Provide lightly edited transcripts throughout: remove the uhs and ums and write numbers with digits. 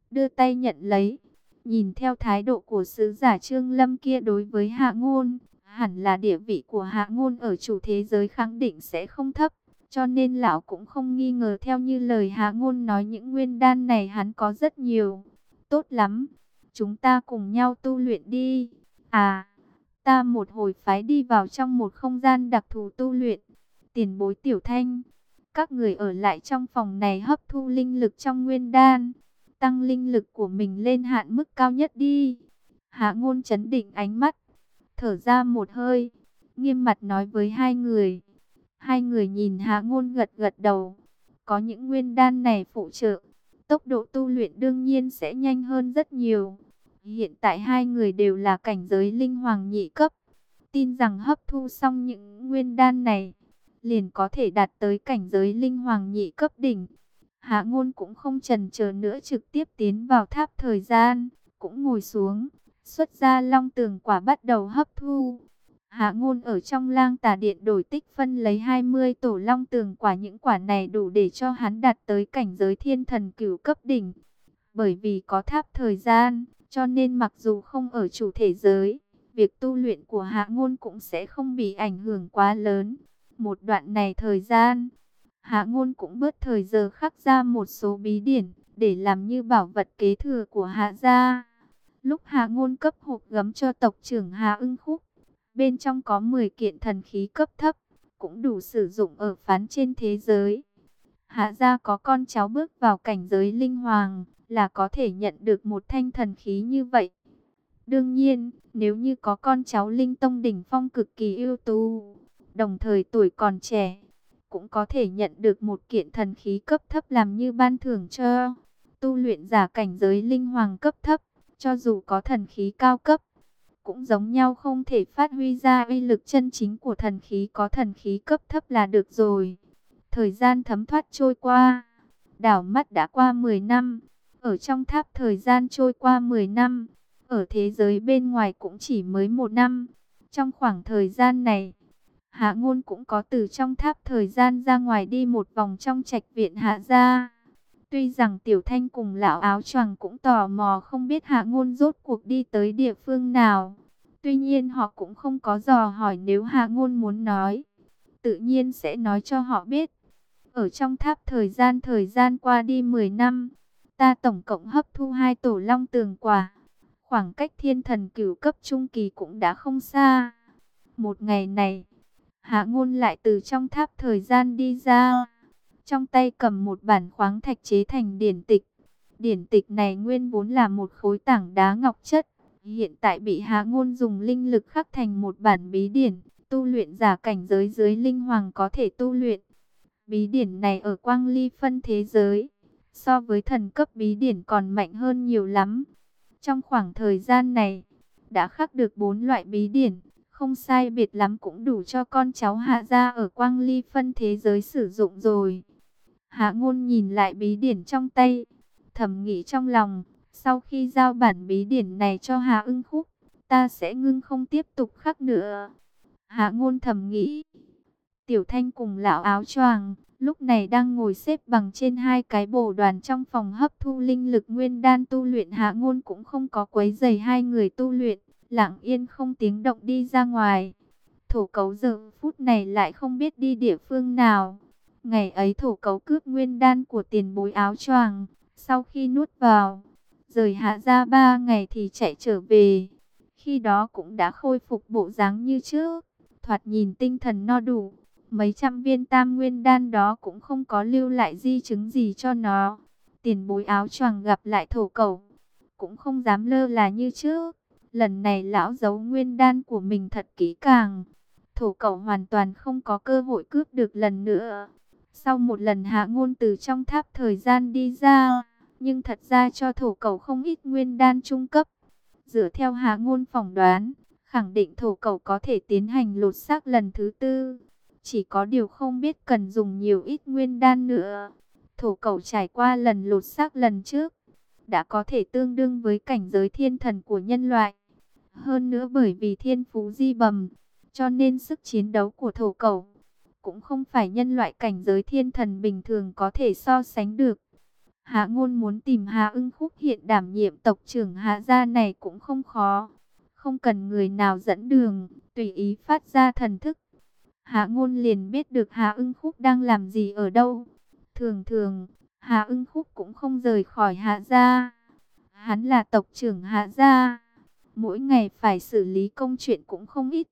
đưa tay nhận lấy. Nhìn theo thái độ của sứ giả Trương Lâm kia đối với Hạ Ngôn, hẳn là địa vị của Hạ Ngôn ở chủ thế giới khẳng định sẽ không thấp. Cho nên lão cũng không nghi ngờ, theo như lời Hạ Ngôn nói, những nguyên đan này hắn có rất nhiều. Tốt lắm, chúng ta cùng nhau tu luyện đi. À, ta một hồi phái đi vào trong một không gian đặc thù tu luyện. Tiền bối Tiểu Thanh, các người ở lại trong phòng này hấp thu linh lực trong nguyên đan, tăng linh lực của mình lên hạn mức cao nhất đi. Hạ Ngôn trấn định ánh mắt, thở ra một hơi, nghiêm mặt nói với hai người. Hai người nhìn Hạ Ngôn gật gật đầu. Có những nguyên đan này phụ trợ, tốc độ tu luyện đương nhiên sẽ nhanh hơn rất nhiều. Hiện tại hai người đều là cảnh giới linh hoàng nhị cấp. Tin rằng hấp thu xong những nguyên đan này, liền có thể đạt tới cảnh giới linh hoàng nhị cấp đỉnh. Hạ Ngôn cũng không chần chờ nữa, trực tiếp tiến vào tháp thời gian, cũng ngồi xuống, xuất ra long tường quả bắt đầu hấp thu. Hạ Ngôn ở trong Lang Tà Điện đổi tích phân lấy 20 tổ long tường quả, những quả này đủ để cho hắn đạt tới cảnh giới thiên thần cửu cấp đỉnh. Bởi vì có tháp thời gian, cho nên mặc dù không ở chủ thể giới, việc tu luyện của Hạ Ngôn cũng sẽ không bị ảnh hưởng quá lớn. Một đoạn này thời gian, Hạ Ngôn cũng bớt thời giờ khắc ra một số bí điển để làm như bảo vật kế thừa của Hạ gia. Lúc Hạ Ngôn cấp hộp gấm cho tộc trưởng Hạ Ưng Khúc, bên trong có 10 kiện thần khí cấp thấp, cũng đủ sử dụng ở phán trên thế giới. Hạ gia có con cháu bước vào cảnh giới linh hoàng là có thể nhận được một thanh thần khí như vậy. Đương nhiên, nếu như có con cháu linh tông đỉnh phong cực kỳ ưu tú, đồng thời tuổi còn trẻ, cũng có thể nhận được một kiện thần khí cấp thấp làm như ban thưởng cho tu luyện giả cảnh giới linh hoàng cấp thấp. Cho dù có thần khí cao cấp, cũng giống nhau không thể phát huy ra uy lực chân chính của thần khí, có thần khí cấp thấp là được rồi. Thời gian thấm thoát trôi qua, đảo mắt đã qua 10 năm. Ở trong tháp thời gian trôi qua 10 năm, ở thế giới bên ngoài cũng chỉ mới 1 năm. Trong khoảng thời gian này, Hạ Ngôn cũng có từ trong tháp thời gian ra ngoài đi một vòng trong trạch viện Hạ gia. Tuy rằng Tiểu Thanh cùng lão áo choàng cũng tò mò không biết Hạ Ngôn rốt cuộc đi tới địa phương nào. Tuy nhiên họ cũng không có dò hỏi, nếu Hạ Ngôn muốn nói, tự nhiên sẽ nói cho họ biết. Ở trong tháp thời gian qua đi 10 năm, ta tổng cộng hấp thu 2 tổ long tường quả. Khoảng cách thiên thần cửu cấp trung kỳ cũng đã không xa. Một ngày này, Hạ Ngôn lại từ trong tháp thời gian đi ra. Trong tay cầm một bản khoáng thạch chế thành điển tịch. Điển tịch này nguyên vốn là một khối tảng đá ngọc chất, hiện tại bị Hạ Ngôn dùng linh lực khắc thành một bản bí điển, tu luyện giả cảnh giới dưới linh hoàng có thể tu luyện. Bí điển này ở Quang Ly phân thế giới, so với thần cấp bí điển còn mạnh hơn nhiều lắm. Trong khoảng thời gian này, đã khắc được 4 loại bí điển, không sai biệt lắm cũng đủ cho con cháu Hạ gia ở Quang Ly phân thế giới sử dụng rồi. Hạ Ngôn nhìn lại bí điển trong tay, thầm nghĩ trong lòng, sau khi giao bản bí điển này cho Hạ Ưng Khúc, ta sẽ ngưng không tiếp tục khắc nữa. Hạ Ngôn thầm nghĩ. Tiểu Thanh cùng lão áo choàng lúc này đang ngồi xếp bằng trên 2 cái bồ đoàn trong phòng hấp thu linh lực nguyên đan tu luyện. Hạ Ngôn cũng không có quấy rầy hai người tu luyện, lặng yên không tiếng động đi ra ngoài. Thổ Cấu giờ phút này lại không biết đi địa phương nào. Ngày ấy Thổ Cấu cướp nguyên đan của tiền bối áo choàng, sau khi nuốt vào, rời Hạ gia 3 ngày thì chạy trở về. Khi đó cũng đã khôi phục bộ dáng như trước, thoạt nhìn tinh thần no đủ. Mấy trăm viên tam nguyên đan đó cũng không có lưu lại di chứng gì cho nó. Tiền bối áo choàng gặp lại Thổ Cẩu, cũng không dám lơ là như trước. Lần này lão giấu nguyên đan của mình thật kỹ càng. Thổ Cẩu hoàn toàn không có cơ hội cướp được lần nữa. Sau một lần Hạ Ngôn từ trong tháp thời gian đi ra, nhưng thật ra cho Thổ Cẩu không ít nguyên đan trung cấp. Dựa theo Hạ Ngôn phỏng đoán, khẳng định Thổ Cẩu có thể tiến hành lột xác lần thứ 4. Chỉ có điều không biết cần dùng nhiều ít nguyên đan nữa. Thổ Cẩu trải qua lần lột xác lần trước, đã có thể tương đương với cảnh giới thiên thần của nhân loại. Hơn nữa bởi vì thiên phú di bẩm, cho nên sức chiến đấu của Thổ Cẩu cũng không phải nhân loại cảnh giới thiên thần bình thường có thể so sánh được. Hạ Ngôn muốn tìm Hạ Ưng Khúc hiện đảm nhiệm tộc trưởng Hạ gia này cũng không khó. Không cần người nào dẫn đường, tùy ý phát ra thần thức. Hạ Ngôn liền biết được Hạ Ưng Khúc đang làm gì ở đâu. Thường thường, Hạ Ưng Khúc cũng không rời khỏi Hạ gia. Hắn là tộc trưởng Hạ gia, mỗi ngày phải xử lý công chuyện cũng không ít.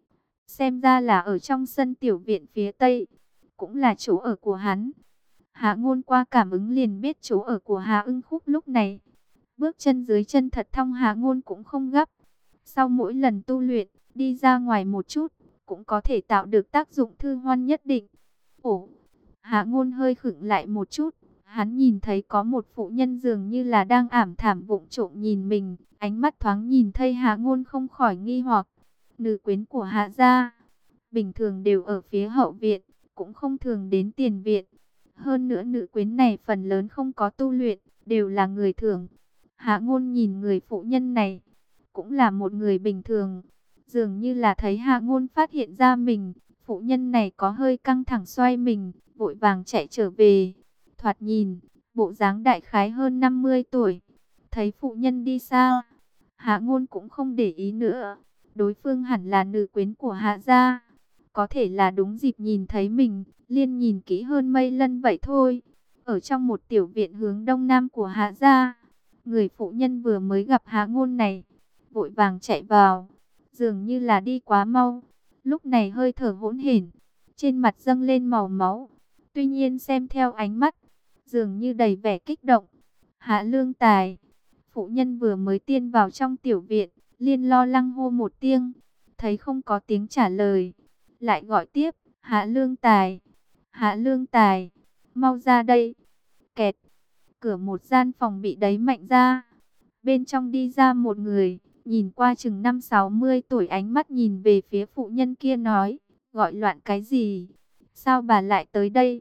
Xem ra là ở trong sân tiểu viện phía Tây, cũng là chỗ ở của hắn. Hạ Ngôn qua cảm ứng liền biết chỗ ở của Hạ Ưng Khúc lúc này. Bước chân dưới chân thật thong, Hạ Ngôn cũng không gấp. Sau mỗi lần tu luyện, đi ra ngoài một chút, cũng có thể tạo được tác dụng thư hoan nhất định. Ồ, Hạ Ngôn hơi khựng lại một chút. Hắn nhìn thấy có một phụ nhân dường như là đang ảm thảm vụng trộm nhìn mình. Ánh mắt thoáng nhìn thấy Hạ Ngôn không khỏi nghi hoặc. Nữ quyến của Hạ gia bình thường đều ở phía hậu viện, cũng không thường đến tiền viện. Hơn nữa nữ quyến này phần lớn không có tu luyện, đều là người thường. Hạ Ngôn nhìn người phụ nhân này, cũng là một người bình thường. Dường như là thấy Hạ Ngôn phát hiện ra mình, phụ nhân này có hơi căng thẳng xoay mình, vội vàng chạy trở về. Thoạt nhìn, bộ dáng đại khái hơn 50 tuổi. Thấy phụ nhân đi xa, Hạ Ngôn cũng không để ý nữa. Đối phương hẳn là nữ quyến của Hạ gia. Có thể là đúng dịp nhìn thấy mình, liền nhìn kỹ hơn Mây Lân vậy thôi. Ở trong một tiểu viện hướng đông nam của Hạ gia, người phụ nhân vừa mới gặp Hạ Ngôn này, vội vàng chạy vào, dường như là đi quá mau. Lúc này hơi thở hỗn hển, trên mặt dâng lên màu máu. Tuy nhiên xem theo ánh mắt, dường như đầy vẻ kích động. Hạ Lương Tài, phụ nhân vừa mới tiên vào trong tiểu viện, liền lo lắng hô một tiếng, thấy không có tiếng trả lời, lại gọi tiếp, Hạ Lương Tài, Hạ Lương Tài, mau ra đây. Kẹt, cửa một gian phòng bị đẩy mạnh ra. Bên trong đi ra một người, nhìn qua chừng 50-60 tuổi, ánh mắt nhìn về phía phụ nhân kia nói, gọi loạn cái gì? Sao bà lại tới đây?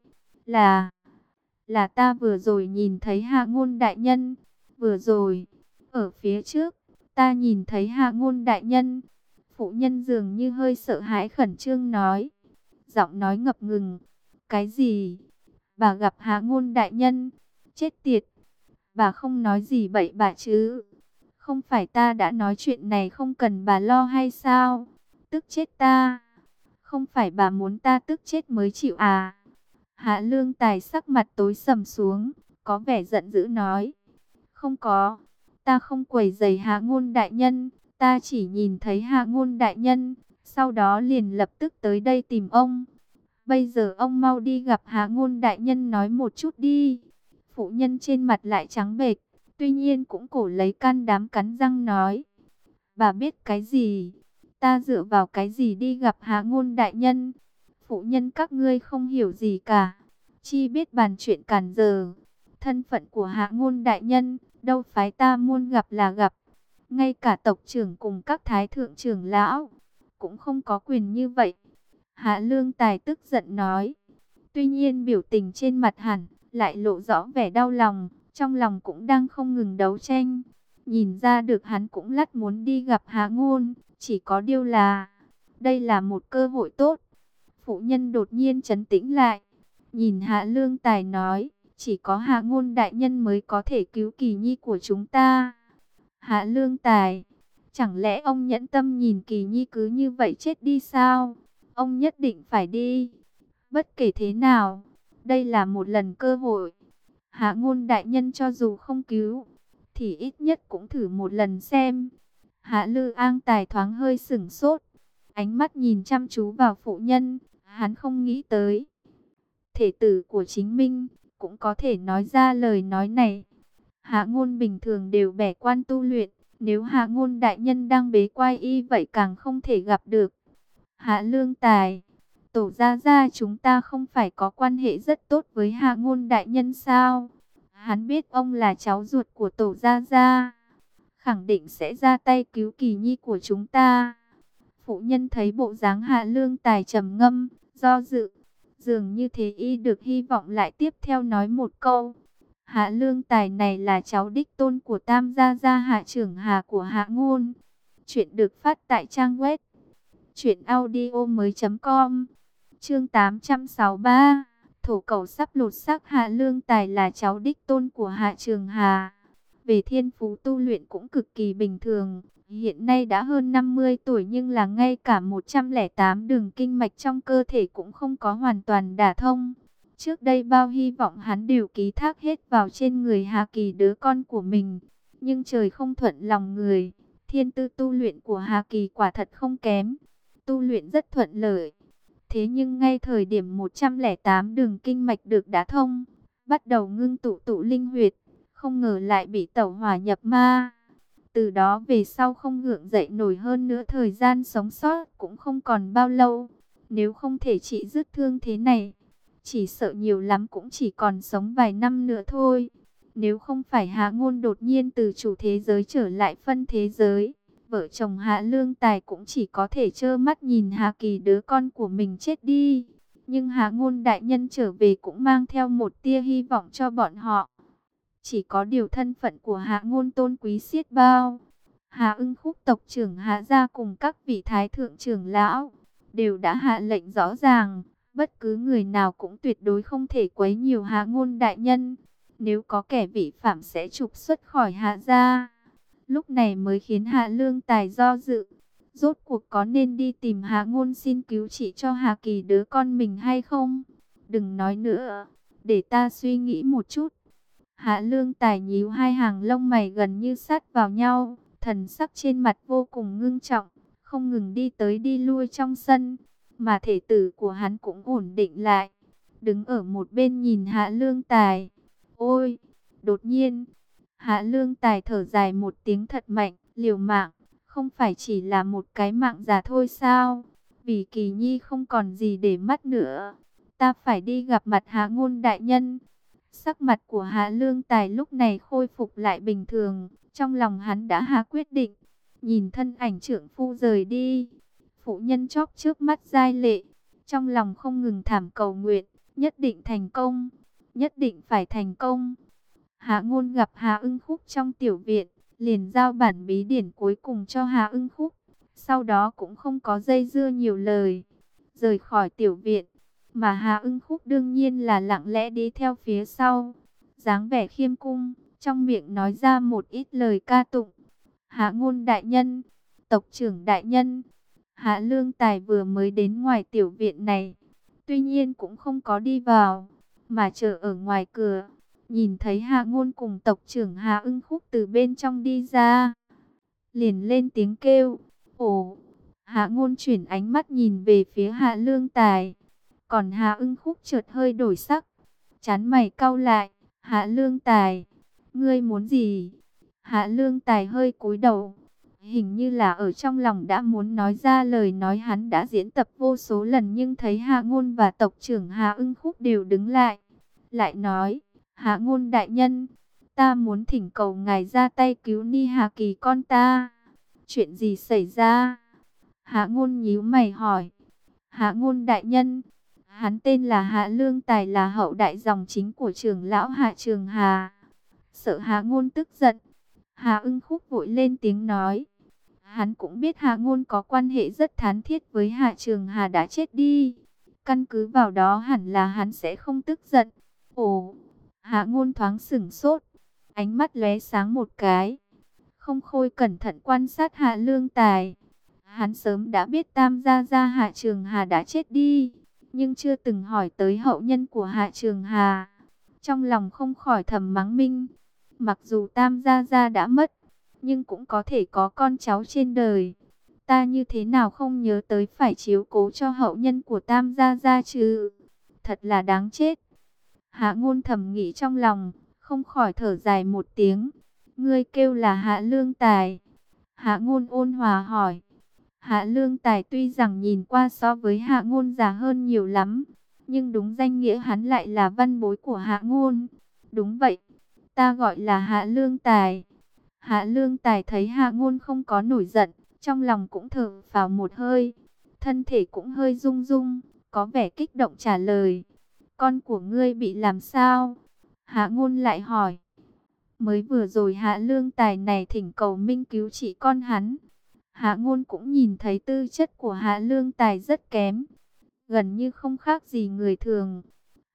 Là ta vừa rồi nhìn thấy Hạ Ngôn đại nhân, vừa rồi, ở phía trước, ta nhìn thấy Hạ Ngôn đại nhân. Phụ nhân dường như hơi sợ hãi khẩn trương nói, giọng nói ngập ngừng, cái gì? Bà gặp Hạ Ngôn đại nhân? Chết tiệt, bà không nói gì bậy bạ chứ? Không phải ta đã nói chuyện này không cần bà lo hay sao? Tức chết ta. Không phải bà muốn ta tức chết mới chịu à? Hạ Lương Tài sắc mặt tối sầm xuống, có vẻ giận dữ nói, không có, ta không quấy rầy Hạ Ngôn đại nhân, ta chỉ nhìn thấy Hạ Ngôn đại nhân, sau đó liền lập tức tới đây tìm ông. Bây giờ ông mau đi gặp Hạ Ngôn đại nhân nói một chút đi. Phụ nhân trên mặt lại trắng bệch, tuy nhiên cũng cổ lấy can đảm cắn răng nói, bà biết cái gì? Ta dựa vào cái gì đi gặp Hạ Ngôn đại nhân? Phụ nhân các ngươi không hiểu gì cả, chi biết bàn chuyện cản giờ. Thân phận của Hạ Ngôn đại nhân, đâu phái ta muôn gặp là gặp. Ngay cả tộc trưởng cùng các thái thượng trưởng lão, cũng không có quyền như vậy. Hạ Lương Tài tức giận nói. Tuy nhiên biểu tình trên mặt hẳn lại lộ rõ vẻ đau lòng, trong lòng cũng đang không ngừng đấu tranh. Nhìn ra được hắn cũng lắt muốn đi gặp Hạ Ngôn, chỉ có điều là, đây là một cơ hội tốt. Phụ nhân đột nhiên trấn tĩnh lại, nhìn Hạ Lương Tài nói, chỉ có Hạ Ngôn đại nhân mới có thể cứu Kỳ Nhi của chúng ta. Hạ Lương Tài, chẳng lẽ ông nhẫn tâm nhìn Kỳ Nhi cứ như vậy chết đi sao? Ông nhất định phải đi. Bất kể thế nào, đây là một lần cơ hội. Hạ Ngôn đại nhân cho dù không cứu, thì ít nhất cũng thử một lần xem. Hạ Lư An Tài thoáng hơi sửng sốt, ánh mắt nhìn chăm chú vào phụ nhân. Hắn không nghĩ tới, thể tử của chính mình cũng có thể nói ra lời nói này. Hạ Ngôn bình thường đều bẻ quan tu luyện, nếu Hạ Ngôn đại nhân đang bế quan y vậy càng không thể gặp được. Hạ Lương Tài, Tổ gia gia chúng ta không phải có quan hệ rất tốt với Hạ Ngôn đại nhân sao? Hắn biết ông là cháu ruột của Tổ gia gia, khẳng định sẽ ra tay cứu Kỳ Nhi của chúng ta. Phụ nhân thấy bộ dáng Hạ Lương Tài trầm ngâm, do dự, dường như thế y được hy vọng, lại tiếp theo nói một câu. Hạ Lương Tài này là cháu đích tôn của Tam gia gia Hạ trưởng Hà của Hạ Ngôn. Chuyện được phát tại trang web truyệnaudiomoi.com. Chương 863, Thổ Cẩu sắp lột xác Hạ Lương Tài là cháu đích tôn của Hạ Trường Hà. Về thiên phú tu luyện cũng cực kỳ bình thường. Hiện nay đã hơn 50 tuổi nhưng là ngay cả 108 đường kinh mạch trong cơ thể cũng không có hoàn toàn đả thông. Trước đây bao hy vọng hắn đều ký thác hết vào trên người Hà Kỳ đứa con của mình. Nhưng trời không thuận lòng người. Thiên tư tu luyện của Hà Kỳ quả thật không kém. Tu luyện rất thuận lợi. Thế nhưng ngay thời điểm 108 đường kinh mạch được đả thông, bắt đầu ngưng tụ linh huyệt, không ngờ lại bị tẩu hỏa nhập ma. Từ đó về sau không gượng dậy nổi, hơn nữa thời gian sống sót cũng không còn bao lâu. Nếu không thể trị dứt thương thế này, chỉ sợ nhiều lắm cũng chỉ còn sống vài năm nữa thôi. Nếu không phải Hạ Ngôn đột nhiên từ chủ thế giới trở lại phân thế giới, vợ chồng Hạ Lương Tài cũng chỉ có thể trơ mắt nhìn Hà Kỳ đứa con của mình chết đi. Nhưng Hạ Ngôn đại nhân trở về cũng mang theo một tia hy vọng cho bọn họ. Chỉ có điều thân phận của Hạ Ngôn tôn quý xiết bao. Hạ Ưng Khúc tộc trưởng Hạ gia cùng các vị thái thượng trưởng lão đều đã hạ lệnh rõ ràng, bất cứ người nào cũng tuyệt đối không thể quấy nhiều Hạ Ngôn đại nhân. Nếu có kẻ vi phạm sẽ trục xuất khỏi Hạ gia. Lúc này mới khiến Hạ Lương Tài do dự. Rốt cuộc có nên đi tìm Hạ Ngôn xin cứu trị cho Hà Kỳ đứa con mình hay không? Đừng nói nữa, để ta suy nghĩ một chút. Hạ Lương Tài nhíu hai hàng lông mày gần như sát vào nhau, thần sắc trên mặt vô cùng ngưng trọng, không ngừng đi tới đi lui trong sân, mà thể tử của hắn cũng ổn định lại, đứng ở một bên nhìn Hạ Lương Tài. Ôi, đột nhiên, Hạ Lương Tài thở dài một tiếng thật mạnh, liều mạng, không phải chỉ là một cái mạng già thôi sao? Vì Kỳ Nhi không còn gì để mắt nữa, ta phải đi gặp mặt Hạ Ngôn đại nhân. Sắc mặt của Hạ Lương Tài lúc này khôi phục lại bình thường, trong lòng hắn đã hạ quyết định. Nhìn thân ảnh trưởng phu rời đi, phụ nhân chóp trước mắt giai lệ, trong lòng không ngừng thảm cầu nguyện, nhất định thành công, nhất định phải thành công. Hạ Ngôn gặp Hạ Ưng Khúc trong tiểu viện, liền giao bản bí điển cuối cùng cho Hạ Ưng Khúc, sau đó cũng không có dây dưa nhiều lời, rời khỏi tiểu viện. Mà Hạ Ưng Khúc đương nhiên là lặng lẽ đi theo phía sau, dáng vẻ khiêm cung, trong miệng nói ra một ít lời ca tụng. Hạ Ngôn đại nhân, tộc trưởng đại nhân. Hạ Lương Tài vừa mới đến ngoài tiểu viện này, tuy nhiên cũng không có đi vào, mà chờ ở ngoài cửa. Nhìn thấy Hạ Ngôn cùng tộc trưởng Hạ Ưng Khúc từ bên trong đi ra, liền lên tiếng kêu. Ồ! Hạ Ngôn chuyển ánh mắt nhìn về phía Hạ Lương Tài. Còn Hạ Ưng Khúc chợt hơi đổi sắc, trán mày cau lại. Hạ Lương Tài, ngươi muốn gì? Hạ Lương Tài hơi cúi đầu, hình như là ở trong lòng đã muốn nói ra lời nói hắn đã diễn tập vô số lần, nhưng thấy Hạ Ngôn và tộc trưởng Hạ Ưng Khúc đều đứng lại, lại nói: Hạ Ngôn đại nhân, ta muốn thỉnh cầu ngài ra tay cứu Ni Hà Kỳ con ta. Chuyện gì xảy ra? Hạ Ngôn nhíu mày hỏi. Hạ Ngôn đại nhân, hắn tên là Hạ Lương Tài, là hậu đại dòng chính của trưởng lão Hạ Trường Hà. Sợ Hạ Ngôn tức giận, Hạ Ưng Khúc vội lên tiếng nói. Hắn cũng biết Hạ Ngôn có quan hệ rất thán thiết với Hạ Trường Hà đã chết đi, căn cứ vào đó hẳn là hắn sẽ không tức giận. Ồ! Hạ Ngôn thoáng sửng sốt, ánh mắt lóe sáng một cái, không khôi cẩn thận quan sát Hạ Lương Tài. Hắn sớm đã biết Tam gia gia Hạ Trường Hà đã chết đi, nhưng chưa từng hỏi tới hậu nhân của Hạ Trường Hà. Trong lòng không khỏi thầm mắng mình, mặc dù Tam gia gia đã mất, nhưng cũng có thể có con cháu trên đời. Ta như thế nào không nhớ tới phải chiếu cố cho hậu nhân của Tam gia gia chứ? Thật là đáng chết. Hạ Ngôn thầm nghĩ trong lòng, không khỏi thở dài một tiếng. Ngươi kêu là Hạ Lương Tài? Hạ Ngôn ôn hòa hỏi. Hạ Lương Tài tuy rằng nhìn qua so với Hạ Ngôn già hơn nhiều lắm, nhưng đúng danh nghĩa hắn lại là văn bối của Hạ Ngôn. Đúng vậy, ta gọi là Hạ Lương Tài. Hạ Lương Tài thấy Hạ Ngôn không có nổi giận, trong lòng cũng thở phào một hơi, thân thể cũng hơi rung rung, có vẻ kích động trả lời. Con của ngươi bị làm sao? Hạ Ngôn lại hỏi. Mới vừa rồi Hạ Lương Tài này thỉnh cầu minh cứu trị con hắn. Hạ Ngôn cũng nhìn thấy tư chất của Hạ Lương Tài rất kém, gần như không khác gì người thường.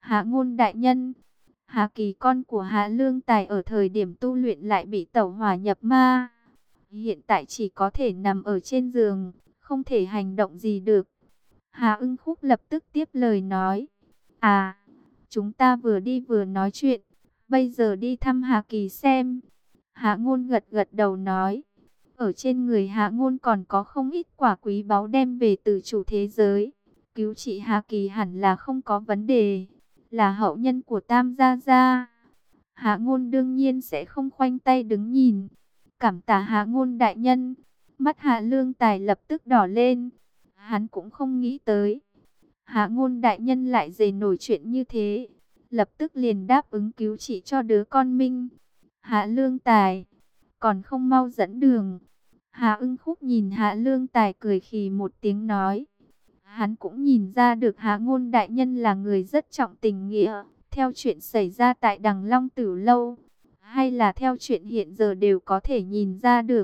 Hạ Ngôn đại nhân, Hà Kỳ con của Hạ Lương Tài ở thời điểm tu luyện lại bị tẩu hỏa nhập ma. Hiện tại chỉ có thể nằm ở trên giường, không thể hành động gì được. Hạ Ưng Khúc lập tức tiếp lời nói. À, chúng ta vừa đi vừa nói chuyện, bây giờ đi thăm Hà Kỳ xem. Hạ Ngôn gật gật đầu nói. Ở trên người Hạ Ngôn còn có không ít quả quý báu đem về từ chủ thế giới. Cứu trị Hà Kỳ hẳn là không có vấn đề, là hậu nhân của Tam Gia Gia. Hạ Ngôn đương nhiên sẽ không khoanh tay đứng nhìn. Cảm tạ Hạ Ngôn đại nhân. Mắt Hạ Lương Tài lập tức đỏ lên. Hắn cũng không nghĩ tới Hạ Ngôn đại nhân lại dề nổi chuyện như thế, lập tức liền đáp ứng cứu trị cho đứa con Minh. Hạ Lương Tài, còn không mau dẫn đường. Hạ Ưng Khúc nhìn Hạ Lương Tài cười khì một tiếng nói. Hắn cũng nhìn ra được Hạ Ngôn đại nhân là người rất trọng tình nghĩa. Theo chuyện xảy ra tại Đằng Long Tử Lâu, hay là theo chuyện hiện giờ đều có thể nhìn ra được.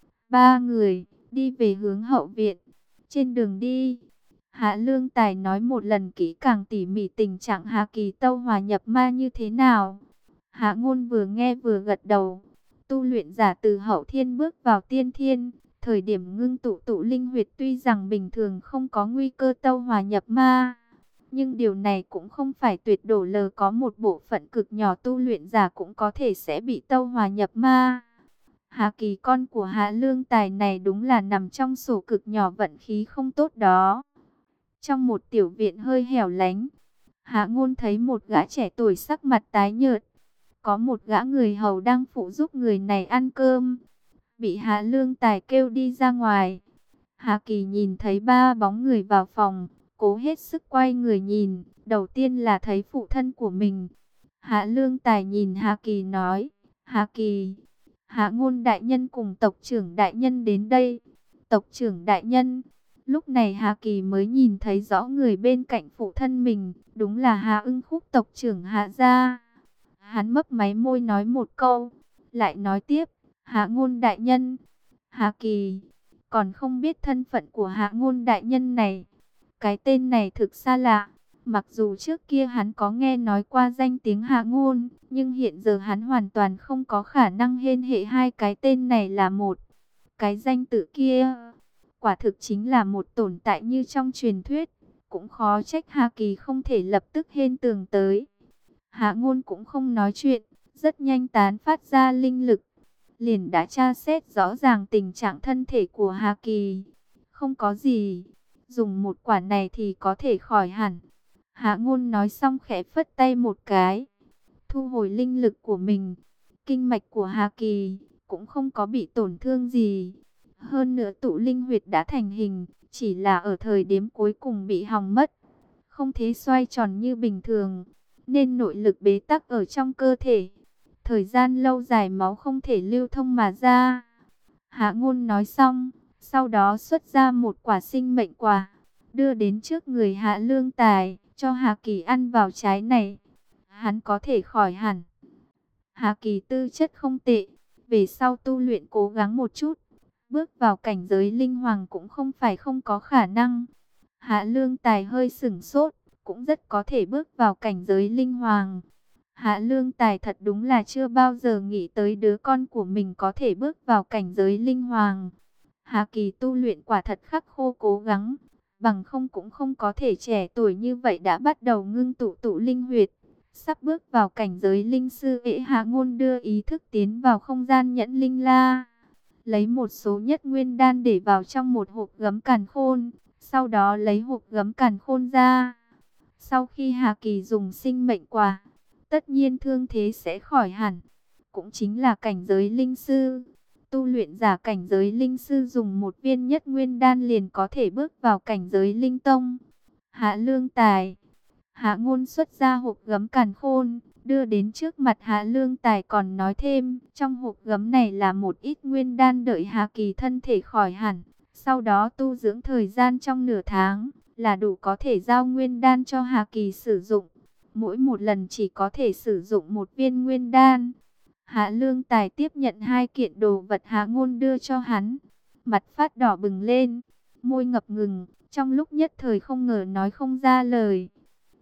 Ba người đi về hướng hậu viện. Trên đường đi, Hạ Lương Tài nói một lần kỹ càng tỉ mỉ tình trạng Hà Kỳ tâu hòa nhập ma như thế nào. Hạ Ngôn vừa nghe vừa gật đầu. Tu luyện giả từ hậu thiên bước vào tiên thiên, thời điểm ngưng tụ tụ linh huyệt tuy rằng bình thường không có nguy cơ tâu hòa nhập ma, nhưng điều này cũng không phải tuyệt đổ lờ, có một bộ phận cực nhỏ tu luyện giả cũng có thể sẽ bị tâu hòa nhập ma. Hà Kỳ con của Hạ Lương Tài này đúng là nằm trong sổ cực nhỏ vận khí không tốt đó. Trong một tiểu viện hơi hẻo lánh, Hạ Ngôn thấy một gã trẻ tuổi sắc mặt tái nhợt. Có một gã người hầu đang phụ giúp người này ăn cơm. Bị Hạ Lương Tài kêu đi ra ngoài. Hà Kỳ nhìn thấy ba bóng người vào phòng, cố hết sức quay người nhìn. Đầu tiên là thấy phụ thân của mình. Hạ Lương Tài nhìn Hà Kỳ nói. Hà Kỳ, Hạ Ngôn đại nhân cùng tộc trưởng đại nhân đến đây. Tộc trưởng đại nhân. Lúc này Hà Kỳ mới nhìn thấy rõ người bên cạnh phụ thân mình, đúng là Hạ Ưng Khúc tộc trưởng Hạ gia. Hắn mấp máy môi nói một câu, lại nói tiếp, Hạ Ngôn đại nhân. Hà Kỳ còn không biết thân phận của Hạ Ngôn đại nhân này. Cái tên này thực xa lạ, mặc dù trước kia hắn có nghe nói qua danh tiếng Hạ Ngôn, nhưng hiện giờ hắn hoàn toàn không có khả năng liên hệ hai cái tên này là một. Cái danh tự kia quả thực chính là một tồn tại như trong truyền thuyết, cũng khó trách Hà Kỳ không thể lập tức hên tường tới. Hạ Ngôn cũng không nói chuyện, rất nhanh tán phát ra linh lực, liền đã tra xét rõ ràng tình trạng thân thể của Hà Kỳ. Không có gì, dùng một quả này thì có thể khỏi hẳn. Hạ Ngôn nói xong khẽ phất tay một cái, thu hồi linh lực của mình. Kinh mạch của Hà Kỳ cũng không có bị tổn thương gì. Hơn nữa tụ linh huyệt đã thành hình, chỉ là ở thời điểm cuối cùng bị hỏng mất. Không thể xoay tròn như bình thường, nên nội lực bế tắc ở trong cơ thể. Thời gian lâu dài máu không thể lưu thông mà ra. Hạ Ngôn nói xong, sau đó xuất ra một quả sinh mệnh quả, đưa đến trước người Hạ Lương Tài, cho Hà Kỳ ăn vào trái này. Hắn có thể khỏi hẳn. Hà Kỳ tư chất không tệ, về sau tu luyện cố gắng một chút, bước vào cảnh giới linh hoàng cũng không phải không có khả năng. Hạ Lương Tài hơi sửng sốt, cũng rất có thể bước vào cảnh giới linh hoàng. Hạ Lương Tài thật đúng là chưa bao giờ nghĩ tới đứa con của mình có thể bước vào cảnh giới linh hoàng. Hà Kỳ tu luyện quả thật khắc khô cố gắng, bằng không cũng không có thể trẻ tuổi như vậy đã bắt đầu ngưng tụ tụ linh huyệt. Sắp bước vào cảnh giới linh sư, Hạ Ngôn đưa ý thức tiến vào không gian nhẫn linh la, lấy một số nhất nguyên đan để vào trong một hộp gấm càn khôn, sau đó lấy hộp gấm càn khôn ra. Sau khi Hà Kỳ dùng sinh mệnh quả, tất nhiên thương thế sẽ khỏi hẳn, cũng chính là cảnh giới linh sư. Tu luyện giả cảnh giới linh sư dùng một viên nhất nguyên đan liền có thể bước vào cảnh giới linh tông. Hạ Lương Tài, Hạ Ngôn xuất ra hộp gấm càn khôn, đưa đến trước mặt Hạ Lương Tài, còn nói thêm, trong hộp gấm này là một ít nguyên đan, đợi Hà Kỳ thân thể khỏi hẳn, sau đó tu dưỡng thời gian trong nửa tháng, là đủ có thể giao nguyên đan cho Hà Kỳ sử dụng. Mỗi một lần chỉ có thể sử dụng một viên nguyên đan. Hạ Lương Tài tiếp nhận hai kiện đồ vật Hạ Ngôn đưa cho hắn, mặt phát đỏ bừng lên, môi ngập ngừng, trong lúc nhất thời không ngờ nói không ra lời.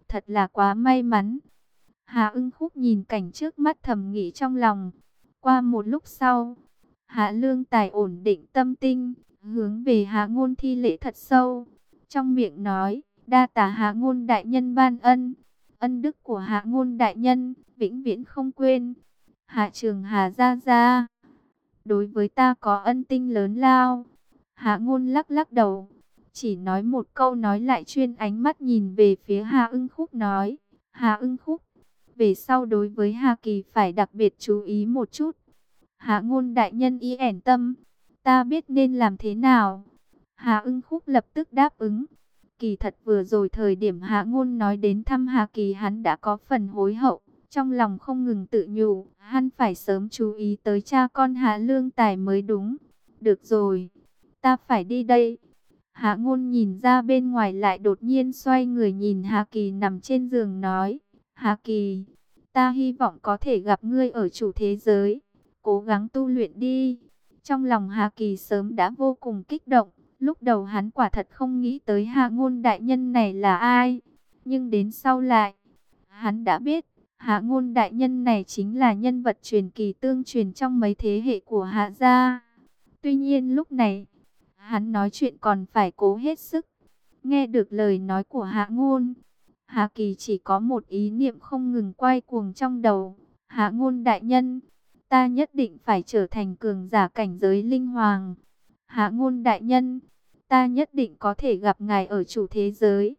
thật là quá may mắn. Hạ Ưng Khúc nhìn cảnh trước mắt thầm nghĩ trong lòng. Qua một lúc sau, Hạ Lương Tài ổn định tâm tinh, hướng về Hạ Ngôn thi lễ thật sâu. Trong miệng nói, đa tạ Hạ Ngôn đại nhân ban ân. Ân đức của Hạ Ngôn đại nhân, vĩnh viễn không quên. Hạ Trường Hà gia gia, đối với ta có ân tình lớn lao. Hạ Ngôn lắc lắc đầu, chỉ nói một câu nói lại chuyên ánh mắt nhìn về phía Hạ Ưng Khúc nói, Hạ Ưng Khúc, về sau đối với Hạ Kỳ phải đặc biệt chú ý một chút. Hạ Ngôn đại nhân yên tâm, ta biết nên làm thế nào. Hạ Ưng Khúc lập tức đáp ứng. Kỳ thật vừa rồi thời điểm Hạ Ngôn nói đến thăm Hạ Kỳ, hắn đã có phần hối hậu, trong lòng không ngừng tự nhủ, hắn phải sớm chú ý tới cha con Hạ Lương Tài mới đúng. Được rồi, ta phải đi đây. Hạ Ngôn nhìn ra bên ngoài lại đột nhiên xoay người nhìn Hạ Kỳ nằm trên giường nói, Hạ Kỳ, ta hy vọng có thể gặp ngươi ở chủ thế giới, cố gắng tu luyện đi. Trong lòng Hạ Kỳ sớm đã vô cùng kích động, lúc đầu hắn quả thật không nghĩ tới Hạ Ngôn đại nhân này là ai, nhưng đến sau lại, hắn đã biết, Hạ Ngôn đại nhân này chính là nhân vật truyền kỳ tương truyền trong mấy thế hệ của Hạ gia. Tuy nhiên lúc này, hắn nói chuyện còn phải cố hết sức. Nghe được lời nói của Hạ Ngôn, Hạ Kỳ chỉ có một ý niệm không ngừng quay cuồng trong đầu. Hạ Ngôn đại nhân, ta nhất định phải trở thành cường giả cảnh giới linh hoàng. Hạ Ngôn đại nhân, ta nhất định có thể gặp ngài ở chủ thế giới.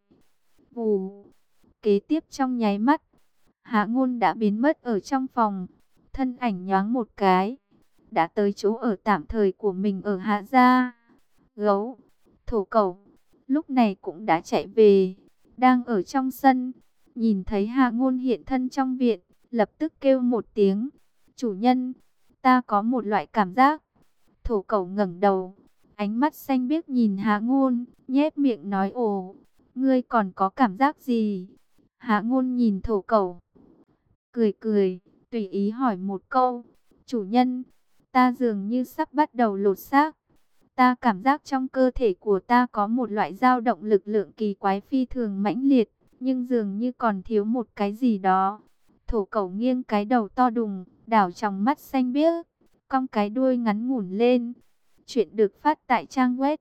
Vù, kế tiếp trong nháy mắt, Hạ Ngôn đã biến mất ở trong phòng, thân ảnh nhoáng một cái, đã tới chỗ ở tạm thời của mình ở Hạ gia. Gấu, thổ cẩu, lúc này cũng đã chạy về, đang ở trong sân, nhìn thấy Hạ Ngôn hiện thân trong viện, lập tức kêu một tiếng, chủ nhân, ta có một loại cảm giác. Thổ cẩu ngẩng đầu, ánh mắt xanh biếc nhìn Hạ Ngôn, nhếch miệng nói ồ, ngươi còn có cảm giác gì? Hạ Ngôn nhìn thổ cẩu, cười cười, tùy ý hỏi một câu, chủ nhân, ta dường như sắp bắt đầu lột xác. Ta cảm giác trong cơ thể của ta có một loại dao động lực lượng kỳ quái phi thường mãnh liệt, nhưng dường như còn thiếu một cái gì đó. Thổ cẩu nghiêng cái đầu to đùng, đảo trong mắt xanh biếc, cong cái đuôi ngắn ngủn lên. Chuyện được phát tại trang web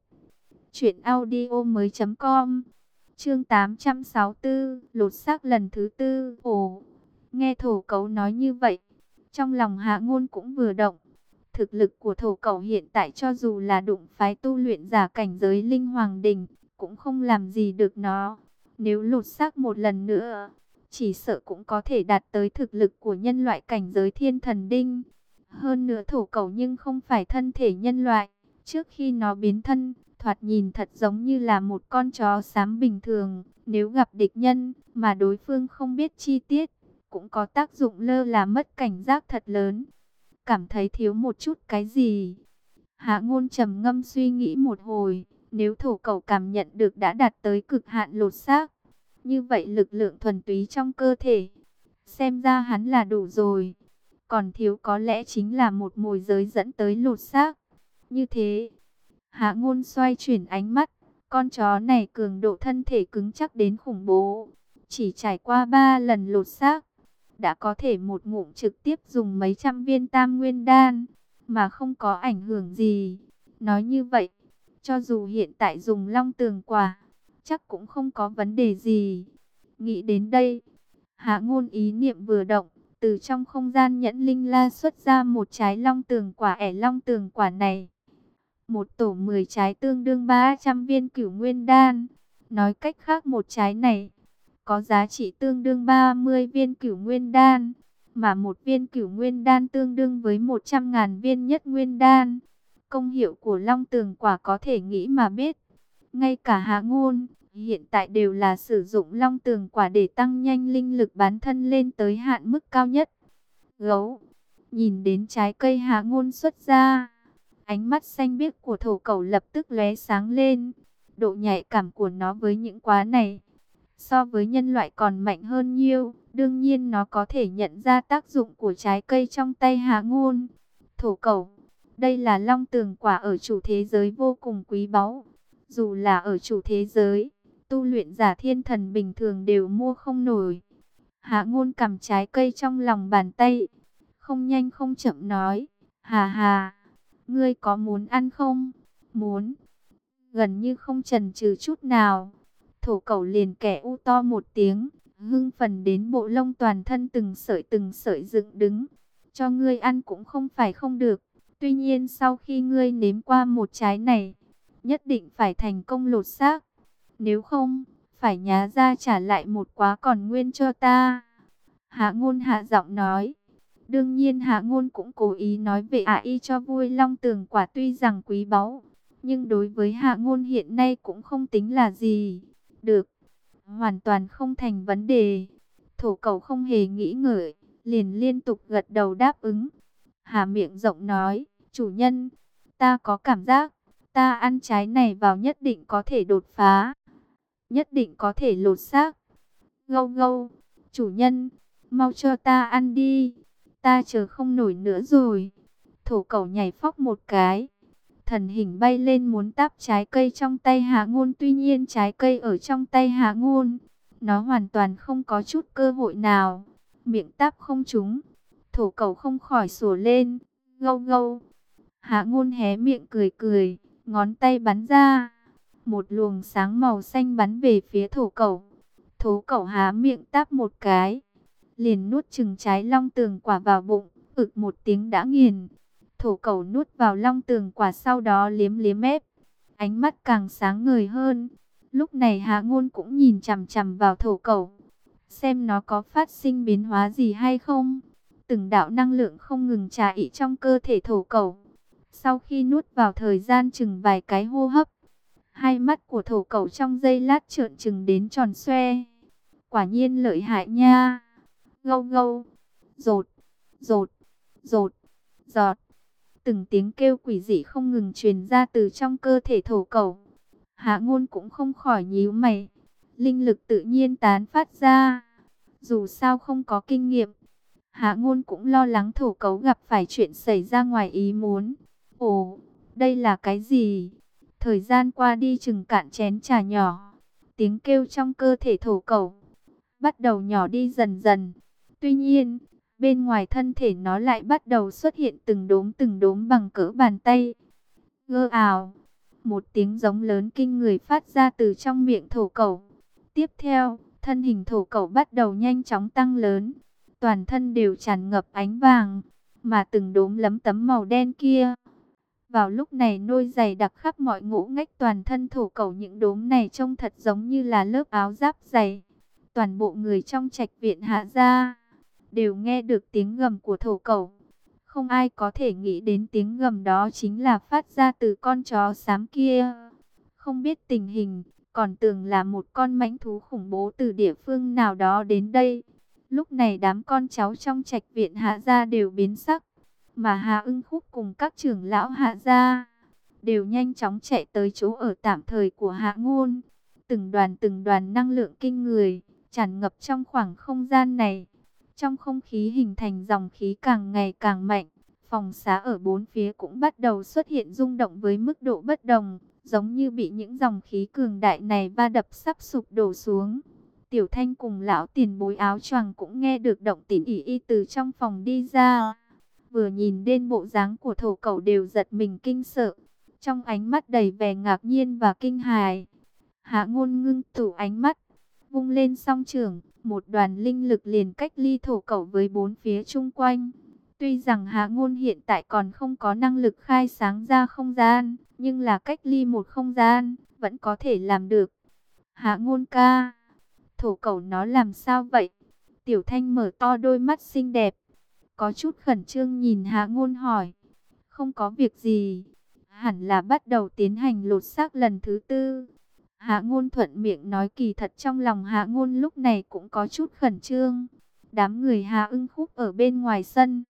truyệnaudiomoi.com. Chương 864, lột xác lần thứ tư. Ồ, nghe thổ cẩu nói như vậy, trong lòng Hạ Ngôn cũng vừa động. Thực lực của thổ cẩu hiện tại cho dù là đụng phái tu luyện giả cảnh giới linh hoàng đỉnh, cũng không làm gì được nó. Nếu lột xác một lần nữa, chỉ sợ cũng có thể đạt tới thực lực của nhân loại cảnh giới thiên thần đinh. Hơn nữa thổ cẩu nhưng không phải thân thể nhân loại. Trước khi nó biến thân, thoạt nhìn thật giống như là một con chó xám bình thường. Nếu gặp địch nhân mà đối phương không biết chi tiết, cũng có tác dụng lơ là mất cảnh giác thật lớn. Cảm thấy thiếu một chút cái gì? Hạ Ngôn trầm ngâm suy nghĩ một hồi, nếu thổ cẩu cảm nhận được đã đạt tới cực hạn lột xác, như vậy lực lượng thuần túy trong cơ thể, xem ra hắn là đủ rồi. Còn thiếu có lẽ chính là một mồi giới dẫn tới lột xác. Như thế, Hạ Ngôn xoay chuyển ánh mắt, con chó này cường độ thân thể cứng chắc đến khủng bố, chỉ trải qua 3 lần lột xác, đã có thể một ngụm trực tiếp dùng mấy trăm viên tam nguyên đan, mà không có ảnh hưởng gì. Nói như vậy, cho dù hiện tại dùng long tường quả, chắc cũng không có vấn đề gì. Nghĩ đến đây, Hạ Ngôn ý niệm vừa động, từ trong không gian nhẫn linh la xuất ra một trái long tường quả. Long tường quả này, một tổ 10 trái tương đương 300 viên cửu nguyên đan. Nói cách khác một trái này có giá trị tương đương 30 viên cửu nguyên đan, mà một viên cửu nguyên đan tương đương với 100.000 viên nhất nguyên đan. Công hiệu của long tường quả có thể nghĩ mà biết. Ngay cả Hạ Ngôn hiện tại đều là sử dụng long tường quả để tăng nhanh linh lực bán thân lên tới hạn mức cao nhất. Gấu, nhìn đến trái cây Hạ Ngôn xuất ra, ánh mắt xanh biếc của thổ cẩu lập tức lóe sáng lên. Độ nhạy cảm của nó với những quả này so với nhân loại còn mạnh hơn nhiều. Đương nhiên nó có thể nhận ra tác dụng của trái cây trong tay Hạ Ngôn. Thổ cẩu, đây là long tường quả ở chủ thế giới vô cùng quý báu. Dù là ở chủ thế giới, tu luyện giả thiên thần bình thường đều mua không nổi. Hạ Ngôn cầm trái cây trong lòng bàn tay, không nhanh không chậm nói, hà hà, ngươi có muốn ăn không? Muốn. Gần như không chần chừ chút nào, thổ cẩu liền kẻ u to một tiếng, hưng phấn đến bộ lông toàn thân từng sợi dựng đứng. Cho ngươi ăn cũng không phải không được, tuy nhiên sau khi ngươi nếm qua một trái này, nhất định phải thành công lột xác. Nếu không, phải nhá ra trả lại một quá còn nguyên cho ta. Hạ Ngôn hạ giọng nói. Đương nhiên Hạ Ngôn cũng cố ý nói về ả y cho vui. Long tường quả tuy rằng quý báu, nhưng đối với Hạ Ngôn hiện nay cũng không tính là gì. Được, hoàn toàn không thành vấn đề. Thổ cẩu không hề nghĩ ngợi, liền liên tục gật đầu đáp ứng. Hà miệng rộng nói, chủ nhân, ta có cảm giác, ta ăn trái này vào nhất định có thể đột phá, nhất định có thể lột xác. Gâu gâu, chủ nhân, mau cho ta ăn đi, ta chờ không nổi nữa rồi. Thổ cẩu nhảy phóc một cái, thần hình bay lên muốn táp trái cây trong tay Hạ Ngôn. Tuy nhiên trái cây ở trong tay Hạ Ngôn, nó hoàn toàn không có chút cơ hội nào, miệng táp không trúng. Thổ cẩu không khỏi sủa lên, gâu gâu. Hạ Ngôn hé miệng cười cười, ngón tay bắn ra, một luồng sáng màu xanh bắn về phía thổ cẩu. Thổ cẩu há miệng táp một cái, liền nuốt chừng trái long tường quả vào bụng, ực một tiếng đã nghiền. Thổ cẩu nuốt vào long tường quả, sau đó liếm liếm mép, ánh mắt càng sáng ngời hơn. Lúc này Hạ Ngôn cũng nhìn chằm chằm vào thổ cẩu, xem nó có phát sinh biến hóa gì hay không. Từng đạo năng lượng không ngừng trà ị trong cơ thể thổ cẩu. Sau khi nuốt vào thời gian chừng vài cái hô hấp, hai mắt của thổ cẩu trong giây lát trợn trừng đến tròn xoe. Quả nhiên lợi hại nha. Gâu gâu, rột, rột, rột, giọt. Từng tiếng kêu quỷ dị không ngừng truyền ra từ trong cơ thể thổ cẩu. Hạ Ngôn cũng không khỏi nhíu mày. Linh lực tự nhiên tán phát ra. Dù sao không có kinh nghiệm, Hạ Ngôn cũng lo lắng thổ cẩu gặp phải chuyện xảy ra ngoài ý muốn. Ồ, đây là cái gì? Thời gian qua đi chừng cạn chén trà nhỏ, tiếng kêu trong cơ thể thổ cẩu bắt đầu nhỏ đi dần dần. Tuy nhiên, bên ngoài thân thể nó lại bắt đầu xuất hiện từng đốm bằng cỡ bàn tay. Gơ ào, một tiếng giống lớn kinh người phát ra từ trong miệng thổ cẩu. Tiếp theo, thân hình thổ cẩu bắt đầu nhanh chóng tăng lớn, toàn thân đều tràn ngập ánh vàng, mà từng đốm lấm tấm màu đen kia, vào lúc này nôi dày đặc khắp mọi ngõ ngách toàn thân thổ cẩu. Những đốm này trông thật giống như là lớp áo giáp dày. Toàn bộ người trong trạch viện Hạ gia đều nghe được tiếng gầm của thổ cẩu. Không ai có thể nghĩ đến tiếng gầm đó chính là phát ra từ con chó xám kia. Không biết tình hình, còn tưởng là một con mãnh thú khủng bố từ địa phương nào đó đến đây. Lúc này đám con cháu trong trạch viện Hạ gia đều biến sắc, mà Hạ Ưng Khúc cùng các trưởng lão Hạ gia đều nhanh chóng chạy tới chỗ ở tạm thời của Hạ Ngôn. Từng đoàn năng lượng kinh người tràn ngập trong khoảng không gian này. Trong không khí hình thành dòng khí càng ngày càng mạnh. Phòng xá ở bốn phía cũng bắt đầu xuất hiện rung động với mức độ bất đồng, giống như bị những dòng khí cường đại này va đập sắp sụp đổ xuống. Tiểu Thanh cùng lão tiền bối áo choàng cũng nghe được động tĩnh ỉ y từ trong phòng đi ra. Vừa nhìn đến bộ dáng của thổ cẩu đều giật mình kinh sợ, trong ánh mắt đầy vẻ ngạc nhiên và kinh hài. Hạ Ngôn ngưng tụ ánh mắt, vung lên song chưởng, một đoàn linh lực liền cách ly thổ cẩu với bốn phía chung quanh. Tuy rằng Hạ Ngôn hiện tại còn không có năng lực khai sáng ra không gian, nhưng là cách ly một không gian, vẫn có thể làm được. Hạ Ngôn ca, thổ cẩu nó làm sao vậy? Tiểu Thanh mở to đôi mắt xinh đẹp, có chút khẩn trương nhìn Hạ Ngôn hỏi. Không có việc gì, hẳn là bắt đầu tiến hành lột xác lần thứ tư. Hạ Ngôn thuận miệng nói, kỳ thật trong lòng Hạ Ngôn lúc này cũng có chút khẩn trương. Đám người Hạ Ưng Khúc ở bên ngoài sân,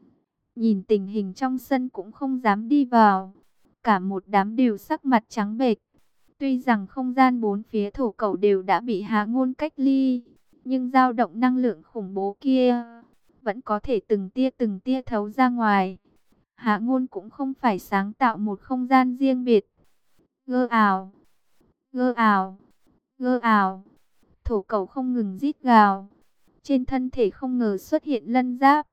nhìn tình hình trong sân cũng không dám đi vào. Cả một đám đều sắc mặt trắng bệch. Tuy rằng không gian bốn phía thổ cẩu đều đã bị Hạ Ngôn cách ly, nhưng dao động năng lượng khủng bố kia vẫn có thể từng tia thấu ra ngoài. Hạ Ngôn cũng không phải sáng tạo một không gian riêng biệt. Gơ ào, gơ ào, Gơ ào, thổ cẩu không ngừng rít gào. Trên thân thể không ngờ xuất hiện lân giáp.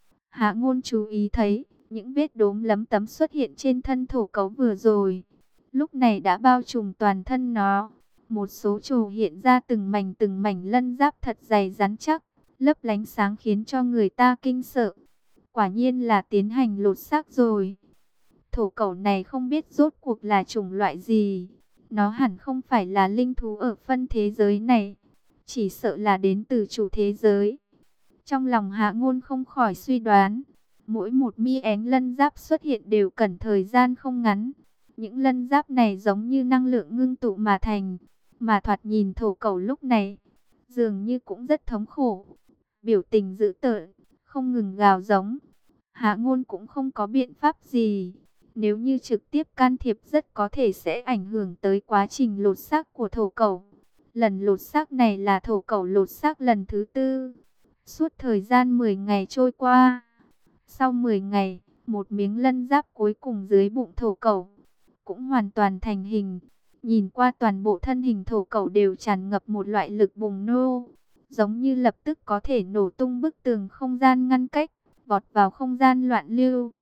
Hạ Ngôn chú ý thấy, những vết đốm lấm tấm xuất hiện trên thân thổ cẩu vừa rồi. Lúc này đã bao trùm toàn thân nó. Một số chỗ hiện ra từng mảnh lân giáp thật dày rắn chắc, lấp lánh sáng khiến cho người ta kinh sợ. Quả nhiên là tiến hành lột xác rồi. Thổ cẩu này không biết rốt cuộc là chủng loại gì. Nó hẳn không phải là linh thú ở phân thế giới này. Chỉ sợ là đến từ chủ thế giới. Trong lòng Hạ Ngôn không khỏi suy đoán. Mỗi một mi én lân giáp xuất hiện đều cần thời gian không ngắn. Những lân giáp này giống như năng lượng ngưng tụ mà thành. Mà thoạt nhìn thổ cẩu lúc này, dường như cũng rất thống khổ. Biểu tình dữ tợn, không ngừng gào giống. Hạ Ngôn cũng không có biện pháp gì. Nếu như trực tiếp can thiệp rất có thể sẽ ảnh hưởng tới quá trình lột xác của thổ cẩu. Lần lột xác này là thổ cẩu lột xác lần thứ 4. Suốt thời gian 10 ngày trôi qua. Sau 10 ngày, một miếng lân giáp cuối cùng dưới bụng thổ cẩu cũng hoàn toàn thành hình. Nhìn qua toàn bộ thân hình thổ cẩu đều tràn ngập một loại lực bùng nổ, giống như lập tức có thể nổ tung bức tường không gian ngăn cách, vọt vào không gian loạn lưu.